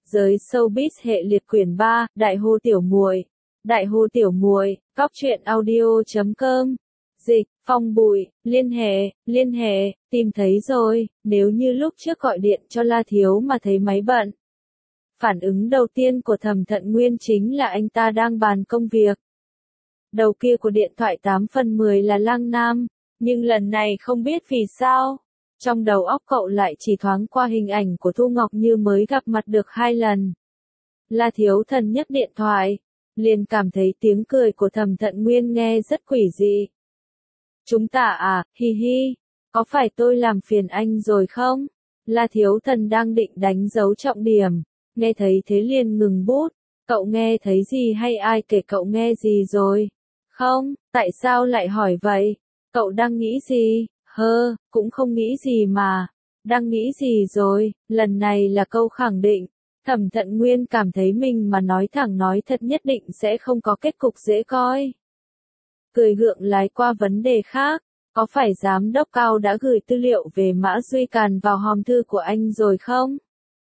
Giới showbiz hệ liệt quyển 3, Đại hô tiểu muội. Đại hô tiểu muội, góc truyện audio.com. Dịch, Phong Bụi, liên hệ, tìm thấy rồi, nếu như lúc trước gọi điện cho La Thiếu mà thấy máy bận. Phản ứng đầu tiên của Thẩm Thận Nguyên chính là anh ta đang bàn công việc. Đầu kia của điện thoại 8 phần 10 là Lăng Nam, nhưng lần này không biết vì sao. Trong đầu óc cậu lại chỉ thoáng qua hình ảnh của Thu Ngọc Như mới gặp mặt được 2 lần. La Thiếu Thần nhấc điện thoại, liền cảm thấy tiếng cười của Thẩm Thận Nguyên nghe rất quỷ dị. Chúng ta à, hi hi, có phải tôi làm phiền anh rồi không? La Thiếu Thần đang định đánh dấu trọng điểm, nghe thấy thế liền ngừng bút. Cậu nghe thấy gì hay ai kể cậu nghe gì rồi? Không, tại sao lại hỏi vậy? Cậu đang nghĩ gì? Cũng không nghĩ gì mà. Đang nghĩ gì rồi? Lần này là câu khẳng định. Thẩm Thận Nguyên cảm thấy mình mà nói thẳng nói thật nhất định sẽ không có kết cục dễ coi. Cười gượng lái qua vấn đề khác. Có phải giám đốc Cao đã gửi tư liệu về Mã Duy Càn vào hòm thư của anh rồi không?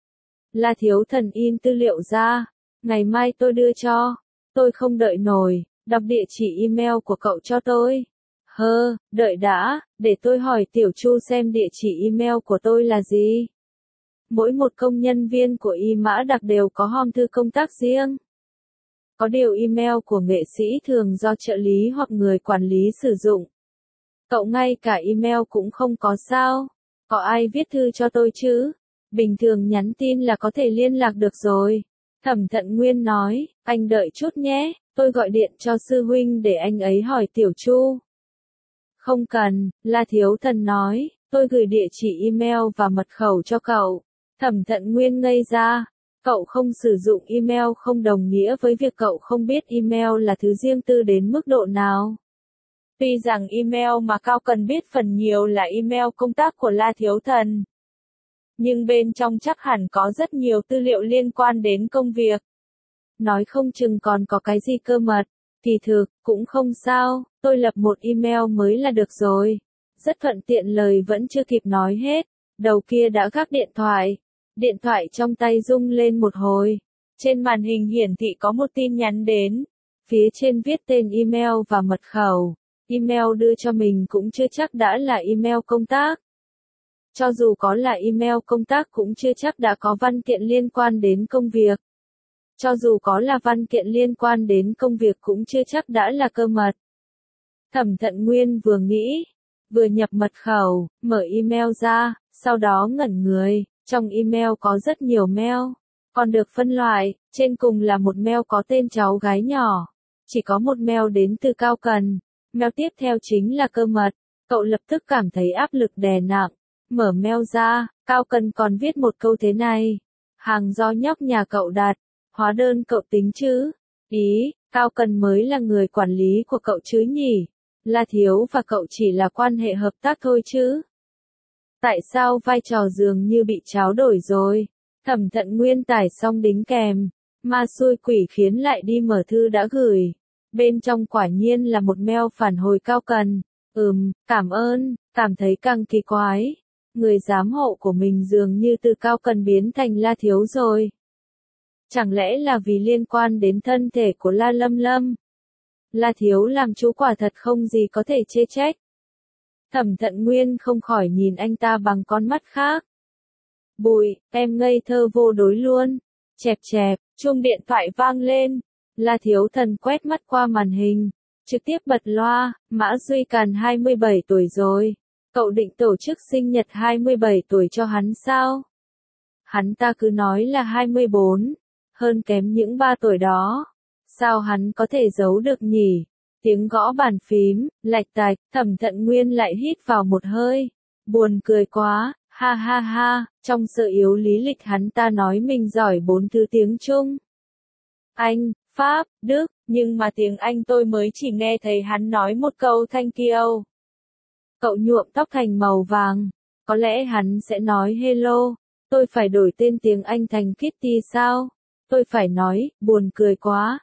La Thiếu Thần in tư liệu ra. Ngày mai tôi đưa cho. Tôi không đợi nổi. Đọc địa chỉ email của cậu cho tôi. Đợi đã, để tôi hỏi Tiểu Chu xem địa chỉ email của tôi là gì. Mỗi một công nhân viên của Y Mã Đặc đều có hòm thư công tác riêng. Có điều email của nghệ sĩ thường do trợ lý hoặc người quản lý sử dụng. Cậu ngay cả email cũng không có sao? Có ai viết thư cho tôi chứ? Bình thường nhắn tin là có thể liên lạc được rồi. Thẩm Thận Nguyên nói, anh đợi chút nhé, tôi gọi điện cho sư huynh để anh ấy hỏi Tiểu Chu. Không cần, La Thiếu Thần nói, tôi gửi địa chỉ email và mật khẩu cho cậu. Thẩm Thận Nguyên ngây ra, cậu không sử dụng email không đồng nghĩa với việc cậu không biết email là thứ riêng tư đến mức độ nào. Tuy rằng email mà Cao cần biết phần nhiều là email công tác của La Thiếu Thần. Nhưng bên trong chắc hẳn có rất nhiều tư liệu liên quan đến công việc. Nói không chừng còn có cái gì cơ mật. Kỳ thực, cũng không sao, tôi lập một email mới là được rồi. Rất thuận tiện lời vẫn chưa kịp nói hết. Đầu kia đã gác điện thoại. Điện thoại trong tay rung lên một hồi. Trên màn hình hiển thị có một tin nhắn đến. Phía trên viết tên email và mật khẩu. Email đưa cho mình cũng chưa chắc đã là email công tác. Cho dù có là email công tác cũng chưa chắc đã có văn kiện liên quan đến công việc. Cho dù có là văn kiện liên quan đến công việc cũng chưa chắc đã là cơ mật. Thẩm Thận Nguyên vừa nghĩ, vừa nhập mật khẩu, mở email ra, sau đó ngẩn người, trong email có rất nhiều mail, còn được phân loại, trên cùng là một mail có tên cháu gái nhỏ. Chỉ có một mail đến từ Cao Cần, mail tiếp theo chính là cơ mật, cậu lập tức cảm thấy áp lực đè nặng, mở mail ra, Cao Cần còn viết một câu thế này, hàng do nhóc nhà cậu đặt. Hóa đơn cậu tính chứ? Ý, Cao Cần mới là người quản lý của cậu chứ nhỉ? La Thiếu và cậu chỉ là quan hệ hợp tác thôi chứ? Tại sao vai trò dường như bị tráo đổi rồi? Thẩm Thận Nguyên tải xong đính kèm. Ma xui quỷ khiến lại đi mở thư đã gửi. Bên trong quả nhiên là một mail phản hồi Cao Cần. Cảm ơn, cảm thấy càng kỳ quái. Người giám hộ của mình dường như từ Cao Cần biến thành La Thiếu rồi. Chẳng lẽ là vì liên quan đến thân thể của La Lâm Lâm? La Thiếu làm chú quả thật không gì có thể chê trách. Thẩm Thận Nguyên không khỏi nhìn anh ta bằng con mắt khác. Bụi, em ngây thơ vô đối luôn. Chẹp, chuông điện thoại vang lên. La Thiếu Thần quét mắt qua màn hình. Trực tiếp bật loa, Mã Duy Càn 27 tuổi rồi. Cậu định tổ chức sinh nhật 27 tuổi cho hắn sao? Hắn ta cứ nói là 24. Hơn kém những 3 tuổi đó. Sao hắn có thể giấu được nhỉ? Tiếng gõ bàn phím, lạch tạch, Thẩm Thận Nguyên lại hít vào một hơi. Buồn cười quá, ha, trong sự yếu lý lịch hắn ta nói mình giỏi 4 thứ tiếng Trung. Anh, Pháp, Đức, nhưng mà tiếng Anh tôi mới chỉ nghe thấy hắn nói một câu thank you. Cậu nhuộm tóc thành màu vàng, có lẽ hắn sẽ nói hello, tôi phải đổi tên tiếng Anh thành Kitty sao? Tôi phải nói, buồn cười quá.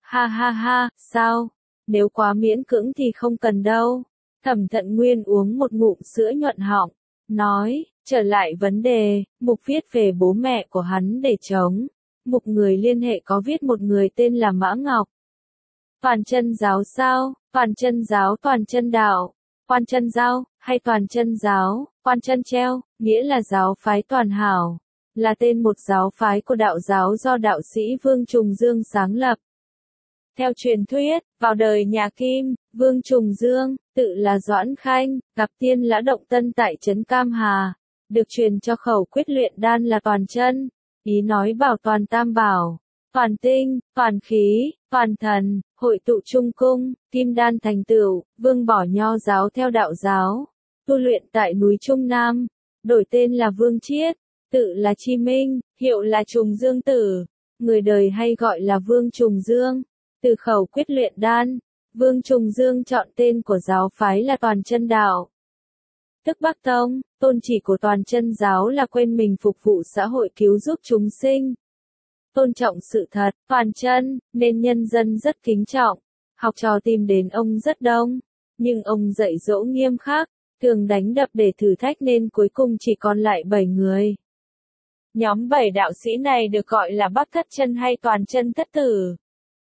Ha, sao? Nếu quá miễn cưỡng thì không cần đâu. Thẩm Thận Nguyên uống một ngụm sữa nhuận họng, nói, trở lại vấn đề, mục viết về bố mẹ của hắn để chống. Mục người liên hệ có viết một người tên là Mã Ngọc. Toàn chân giáo sao? Toàn chân giáo, toàn chân đạo, quan chân giao, hay toàn chân giáo, quan chân treo, nghĩa là giáo phái toàn hảo, là tên một giáo phái của đạo giáo do đạo sĩ Vương Trùng Dương sáng lập. Theo truyền thuyết, vào đời nhà Kim, Vương Trùng Dương, tự là Doãn Khanh, gặp Tiên Lã Động Tân tại trấn Cam Hà, được truyền cho khẩu quyết luyện đan là toàn chân, ý nói bảo toàn tam bảo, toàn tinh, toàn khí, toàn thần, hội tụ trung cung, kim đan thành tựu, Vương bỏ nho giáo theo đạo giáo, tu luyện tại núi Trung Nam, đổi tên là Vương Chiết, tự là Chi Minh, hiệu là Trùng Dương Tử, người đời hay gọi là Vương Trùng Dương. Từ khẩu quyết luyện đan, Vương Trùng Dương chọn tên của giáo phái là Toàn Chân Đạo. Tức Bắc Tông, tôn chỉ của Toàn Chân giáo là quên mình phục vụ xã hội cứu giúp chúng sinh. Tôn trọng sự thật, toàn chân, nên nhân dân rất kính trọng. Học trò tìm đến ông rất đông, nhưng ông dạy dỗ nghiêm khắc, thường đánh đập để thử thách nên cuối cùng chỉ còn lại 7 người. Nhóm 7 đạo sĩ này được gọi là Bắc Thất Chân hay Toàn Chân Thất Tử.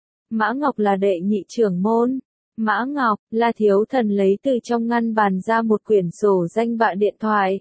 Mã Ngọc là đệ nhị trưởng môn. Mã Ngọc, là thiếu thần lấy từ trong ngăn bàn ra một quyển sổ danh bạ điện thoại.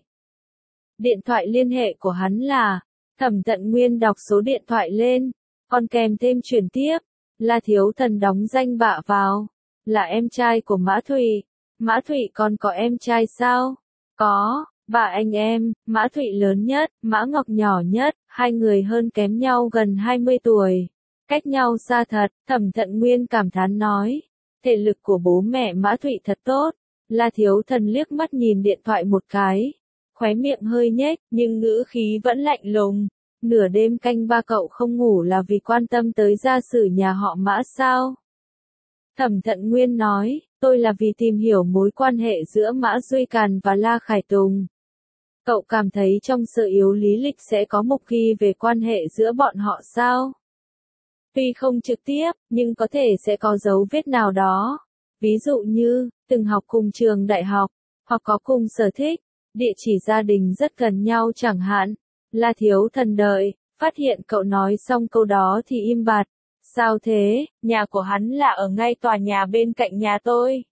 Điện thoại liên hệ của hắn là, Thẩm Tận Nguyên đọc số điện thoại lên, còn kèm thêm chuyển tiếp, là thiếu thần đóng danh bạ vào, là em trai của Mã Thụy. Mã Thụy còn có em trai sao? Có, 3 anh em, Mã Thụy lớn nhất, Mã Ngọc nhỏ nhất, hai người hơn kém nhau gần 20 tuổi. Cách nhau xa thật, Thẩm Tận Nguyên cảm thán nói. Thể lực của bố mẹ Mã Thụy thật tốt. La thiếu thần liếc mắt nhìn điện thoại một cái. Khóe miệng hơi nhếch, nhưng ngữ khí vẫn lạnh lùng. Nửa đêm canh ba cậu không ngủ là vì quan tâm tới gia sử nhà họ Mã sao? Thẩm Tận Nguyên nói, tôi là vì tìm hiểu mối quan hệ giữa Mã Duy Càn và La Khải Tùng. Cậu cảm thấy trong Sở Yếu Lý Lịch sẽ có mục ghi về quan hệ giữa bọn họ sao? Tuy không trực tiếp, nhưng có thể sẽ có dấu vết nào đó. Ví dụ như, từng học cùng trường đại học, hoặc có cùng sở thích, địa chỉ gia đình rất gần nhau chẳng hạn. La thiếu thần đợi, phát hiện cậu nói xong câu đó thì im bặt. Sao thế, nhà của hắn là ở ngay tòa nhà bên cạnh nhà tôi.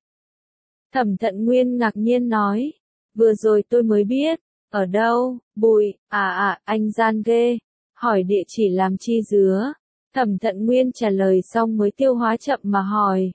Thẩm Tận Nguyên ngạc nhiên nói, vừa rồi tôi mới biết, ở đâu, Bụi, anh gian ghê, hỏi địa chỉ làm chi dứa. Thẩm Tận Nguyên trả lời xong mới tiêu hóa chậm mà hỏi.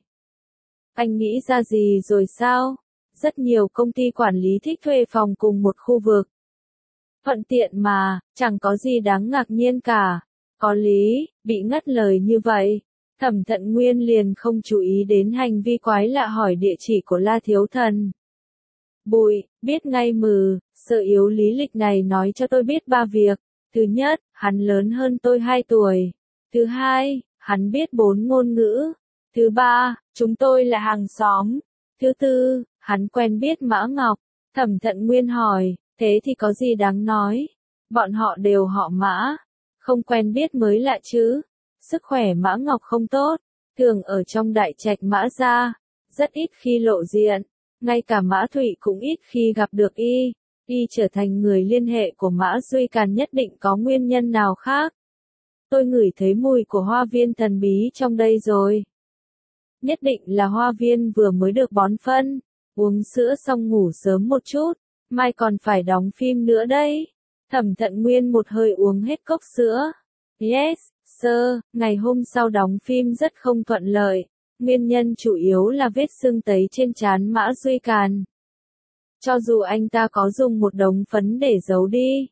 Anh nghĩ ra gì rồi sao? Rất nhiều công ty quản lý thích thuê phòng cùng một khu vực. Thuận tiện mà, chẳng có gì đáng ngạc nhiên cả. Có lý, bị ngắt lời như vậy. Thẩm Tận Nguyên liền không chú ý đến hành vi quái lạ hỏi địa chỉ của La thiếu thần. Bụi, biết ngay mừ, Sở Yếu Lý Lịch này nói cho tôi biết 3 việc. Thứ nhất, hắn lớn hơn tôi 2 tuổi. Thứ hai, hắn biết 4 ngôn ngữ. Thứ ba, chúng tôi là hàng xóm. Thứ tư, hắn quen biết Mã Ngọc. Thẩm Tận Nguyên hỏi, thế thì có gì đáng nói? Bọn họ đều họ Mã. Không quen biết mới lạ chứ. Sức khỏe Mã Ngọc không tốt. Thường ở trong đại trạch Mã gia. Rất ít khi lộ diện. Ngay cả Mã Thụy cũng ít khi gặp được y. Y trở thành người liên hệ của Mã Duy Càn nhất định có nguyên nhân nào khác. Tôi ngửi thấy mùi của hoa viên thần bí trong đây rồi. Nhất định là hoa viên vừa mới được bón phân. Uống sữa xong ngủ sớm một chút. Mai còn phải đóng phim nữa đấy. Thẩm Tận Nguyên một hơi uống hết cốc sữa. Yes, sir, ngày hôm sau đóng phim rất không thuận lợi. Nguyên nhân chủ yếu là vết sưng tấy trên trán Mã Duy Càn. Cho dù anh ta có dùng một đống phấn để giấu đi.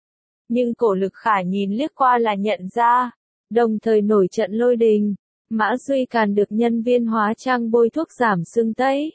Nhưng Cổ Lực Khả nhìn liếc qua là nhận ra. Đồng thời nổi trận lôi đình. Mã Duy Càn được nhân viên hóa trang bôi thuốc giảm sưng tấy.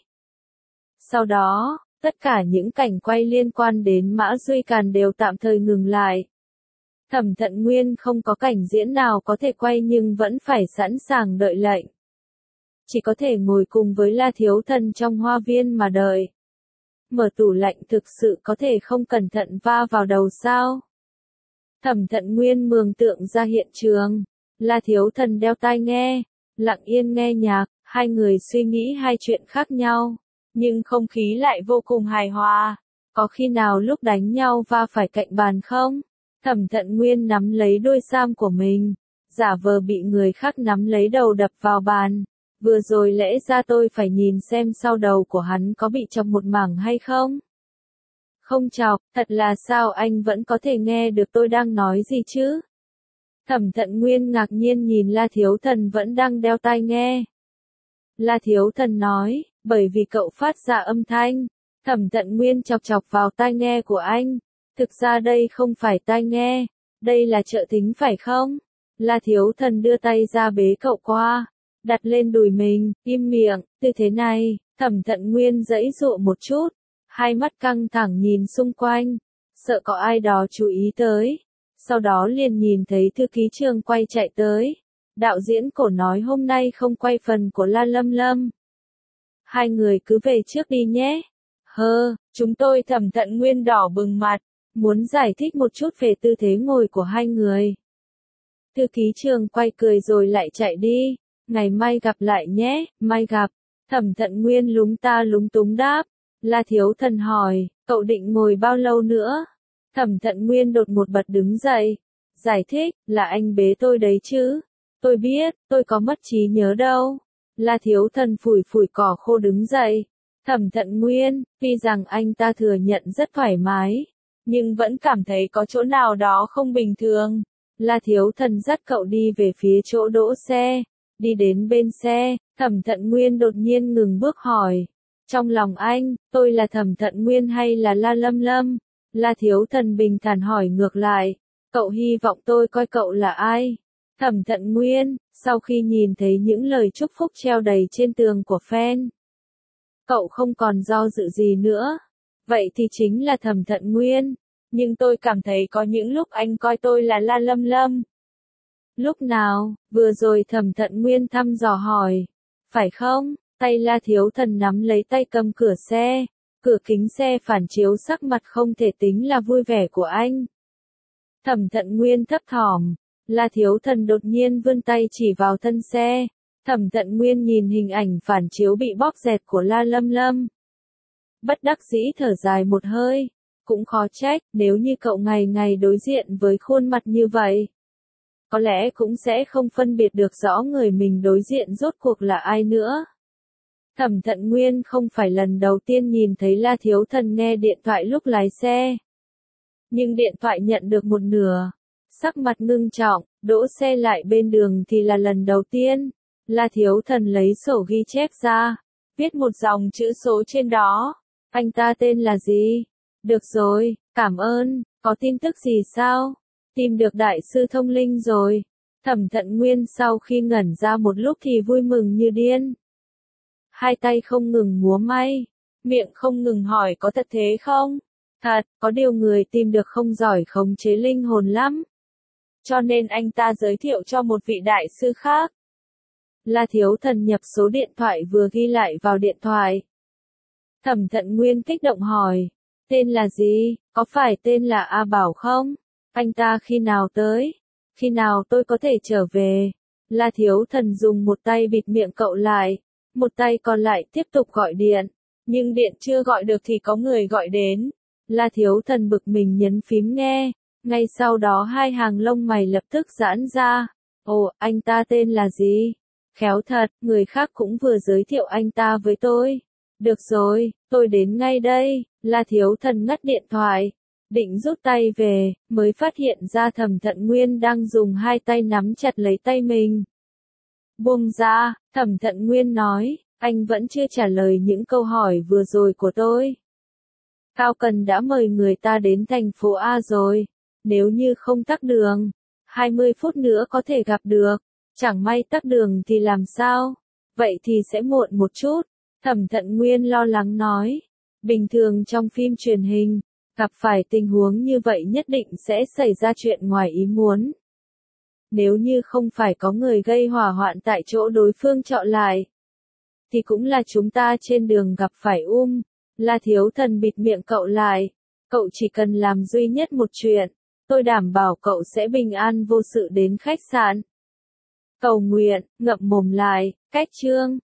Sau đó, tất cả những cảnh quay liên quan đến Mã Duy Càn đều tạm thời ngừng lại. Thẩm Tận Nguyên không có cảnh diễn nào có thể quay nhưng vẫn phải sẵn sàng đợi lệnh. Chỉ có thể ngồi cùng với La thiếu thần trong hoa viên mà đợi. Mở tủ lạnh thực sự có thể không cẩn thận va vào đầu sao? Thẩm Tận Nguyên mường tượng ra hiện trường. La thiếu thần đeo tai nghe, lặng yên nghe nhạc, hai người suy nghĩ hai chuyện khác nhau. Nhưng không khí lại vô cùng hài hòa. Có khi nào lúc đánh nhau va phải cạnh bàn không? Thẩm Thận Nguyên nắm lấy đôi sam của mình, giả vờ bị người khác nắm lấy đầu đập vào bàn. Vừa rồi lẽ ra tôi phải nhìn xem sau đầu của hắn có bị chọc một mảng hay không? Không chọc, thật là sao anh vẫn có thể nghe được tôi đang nói gì chứ? Thẩm Thận Nguyên ngạc nhiên nhìn La Thiếu Thần vẫn đang đeo tai nghe. La Thiếu Thần nói, bởi vì cậu phát ra âm thanh. Thẩm Thận Nguyên chọc chọc vào tai nghe của anh. Thực ra đây không phải tai nghe, đây là trợ thính phải không? La Thiếu Thần đưa tay ra bế cậu qua, đặt lên đùi mình, im miệng, tư thế này. Thẩm Thận Nguyên giãy giụa một chút, hai mắt căng thẳng nhìn xung quanh, sợ có ai đó chú ý tới. Sau đó liền nhìn thấy thư ký Trường quay chạy tới. Đạo diễn Cổ nói hôm nay không quay phần của La Lâm Lâm. Hai người cứ về trước đi nhé. Chúng tôi. Thẩm Thận Nguyên đỏ bừng mặt, muốn giải thích một chút về tư thế ngồi của hai người. Thư ký Trường quay cười rồi lại chạy đi. Ngày mai gặp lại nhé, mai gặp. Thẩm Thận Nguyên lúng ta lúng túng đáp. La Thiếu Thần hỏi, cậu định ngồi bao lâu nữa? Thẩm Thận Nguyên đột một bật đứng dậy. Giải thích, là anh bế tôi đấy chứ. Tôi biết, tôi có mất trí nhớ đâu. La Thiếu Thần phủi phủi cỏ khô đứng dậy. Thẩm Thận Nguyên, tuy rằng anh ta thừa nhận rất thoải mái, nhưng vẫn cảm thấy có chỗ nào đó không bình thường. La Thiếu Thần dắt cậu đi về phía chỗ đỗ xe. Đi đến bên xe, Thẩm Thận Nguyên đột nhiên ngừng bước hỏi. Trong lòng anh, tôi là Thẩm Thận Nguyên hay là La Lâm Lâm? La Thiếu Thần bình thản hỏi ngược lại. Cậu hy vọng tôi coi cậu là ai? Thẩm Thận Nguyên, sau khi nhìn thấy những lời chúc phúc treo đầy trên tường của fan, cậu không còn do dự gì nữa. Vậy thì chính là Thẩm Thận Nguyên. Nhưng tôi cảm thấy có những lúc anh coi tôi là La Lâm Lâm. Lúc nào? Vừa rồi Thẩm Thận Nguyên thăm dò hỏi. Phải không? Tay La Thiếu Thần nắm lấy tay cầm cửa xe. Cửa kính xe phản chiếu sắc mặt không thể tính là vui vẻ của anh. Thẩm Thận Nguyên thấp thỏm. La Thiếu Thần đột nhiên vươn tay chỉ vào thân xe. Thẩm Thận Nguyên nhìn hình ảnh phản chiếu bị bóp dẹt của La Lâm Lâm. Bất đắc dĩ thở dài một hơi. Cũng khó trách, nếu như cậu ngày ngày đối diện với khuôn mặt như vậy, có lẽ cũng sẽ không phân biệt được rõ người mình đối diện rốt cuộc là ai nữa. Thẩm Thận Nguyên không phải lần đầu tiên nhìn thấy La Thiếu Thần nghe điện thoại lúc lái xe. Nhưng điện thoại nhận được một nửa. Sắc mặt ngưng trọng, đỗ xe lại bên đường thì là lần đầu tiên. La Thiếu Thần lấy sổ ghi chép ra, viết một dòng chữ số trên đó. Anh ta tên là gì? Được rồi, cảm ơn, có tin tức gì sao? Tìm được đại sư thông linh rồi. Thẩm Thận Nguyên sau khi ngẩn ra một lúc thì vui mừng như điên. Hai tay không ngừng múa may, miệng không ngừng hỏi có thật thế không? Thật, có điều người tìm được không giỏi khống chế linh hồn lắm. Cho nên anh ta giới thiệu cho một vị đại sư khác. La Thiếu Thần nhập số điện thoại vừa ghi lại vào điện thoại. Thẩm Thận Nguyên kích động hỏi. Tên là gì? Có phải tên là A Bảo không? Anh ta khi nào tới? Khi nào tôi có thể trở về? La Thiếu Thần dùng một tay bịt miệng cậu lại. Một tay còn lại tiếp tục gọi điện. Nhưng điện chưa gọi được thì có người gọi đến. La Thiếu Thần bực mình nhấn phím nghe. Ngay sau đó hai hàng lông mày lập tức giãn ra. Ồ, anh ta tên là gì? Khéo thật, người khác cũng vừa giới thiệu anh ta với tôi. Được rồi, tôi đến ngay đây. La Thiếu Thần ngắt điện thoại. Định rút tay về, mới phát hiện ra Thẩm Thận Nguyên đang dùng hai tay nắm chặt lấy tay mình. Buông ra, Thẩm Thận Nguyên nói, anh vẫn chưa trả lời những câu hỏi vừa rồi của tôi. Cao Cần đã mời người ta đến thành phố A rồi. Nếu như không tắc đường, 20 phút nữa có thể gặp được. Chẳng may tắc đường thì làm sao? Vậy thì sẽ muộn một chút. Thẩm Thận Nguyên lo lắng nói. Bình thường trong phim truyền hình, gặp phải tình huống như vậy nhất định sẽ xảy ra chuyện ngoài ý muốn. Nếu như không phải có người gây hỏa hoạn tại chỗ đối phương chọn lại, thì cũng là chúng ta trên đường gặp phải La Thiếu Thần bịt miệng cậu lại. Cậu chỉ cần làm duy nhất một chuyện. Tôi đảm bảo cậu sẽ bình an vô sự đến khách sạn. Cầu nguyện, ngậm mồm lại, cách chương.